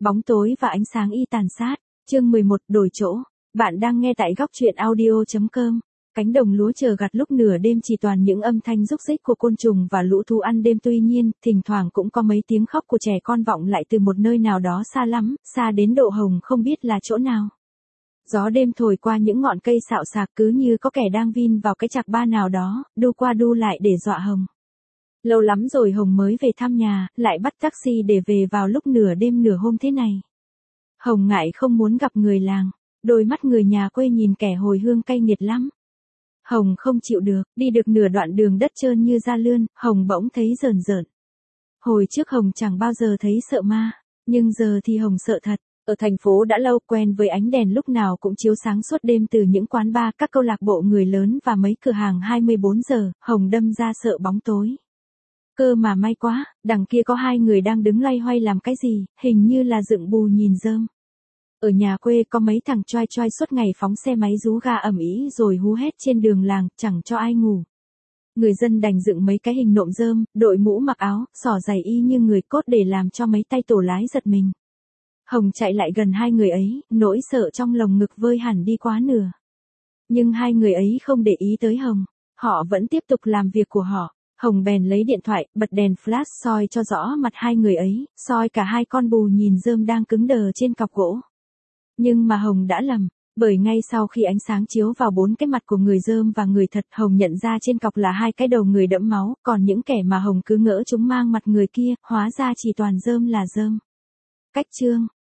Bóng tối và ánh sáng y tàn sát. Chương 11 đổi chỗ. Bạn đang nghe tại góc truyện audio.com. Cánh đồng lúa chờ gặt lúc nửa đêm chỉ toàn những âm thanh rúc rích của côn trùng và lũ thú ăn đêm, tuy nhiên, thỉnh thoảng cũng có mấy tiếng khóc của trẻ con vọng lại từ một nơi nào đó xa lắm, xa đến độ Hồng không biết là chỗ nào. Gió đêm thổi qua những ngọn cây xạo xạc cứ như có kẻ đang vin vào cái chạc ba nào đó, đu qua đu lại để dọa Hồng. Lâu lắm rồi Hồng mới về thăm nhà, lại bắt taxi để về vào lúc nửa đêm nửa hôm thế này. Hồng ngại không muốn gặp người làng, đôi mắt người nhà quê nhìn kẻ hồi hương cay nghiệt lắm. Hồng không chịu được, đi được nửa đoạn đường đất trơn như da lươn, Hồng bỗng thấy rờn rợn. Hồi trước Hồng chẳng bao giờ thấy sợ ma, nhưng giờ thì Hồng sợ thật. Ở thành phố đã lâu quen với ánh đèn lúc nào cũng chiếu sáng suốt đêm từ những quán bar, các câu lạc bộ người lớn và mấy cửa hàng 24 giờ, Hồng đâm ra sợ bóng tối. Cơ mà may quá, đằng kia có hai người đang đứng loay hoay làm cái gì, hình như là dựng bù nhìn rơm. Ở nhà quê có mấy thằng choai choai suốt ngày phóng xe máy rú ga ầm ĩ rồi hú hét trên đường làng, chẳng cho ai ngủ. Người dân đành dựng mấy cái hình nộm rơm, đội mũ mặc áo, xỏ giày y như người cốt để làm cho mấy tay tổ lái giật mình. Hồng chạy lại gần hai người ấy, nỗi sợ trong lồng ngực vơi hẳn đi quá nửa. Nhưng hai người ấy không để ý tới Hồng, họ vẫn tiếp tục làm việc của họ. Hồng bèn lấy điện thoại, bật đèn flash soi cho rõ mặt hai người ấy, soi cả hai con bù nhìn rơm đang cứng đờ trên cọc gỗ. Nhưng mà Hồng đã lầm, bởi ngay sau khi ánh sáng chiếu vào bốn cái mặt của người rơm và người thật, Hồng nhận ra trên cọc là hai cái đầu người đẫm máu, còn những kẻ mà Hồng cứ ngỡ chúng mang mặt người kia, hóa ra chỉ toàn rơm là rơm. Cách chương,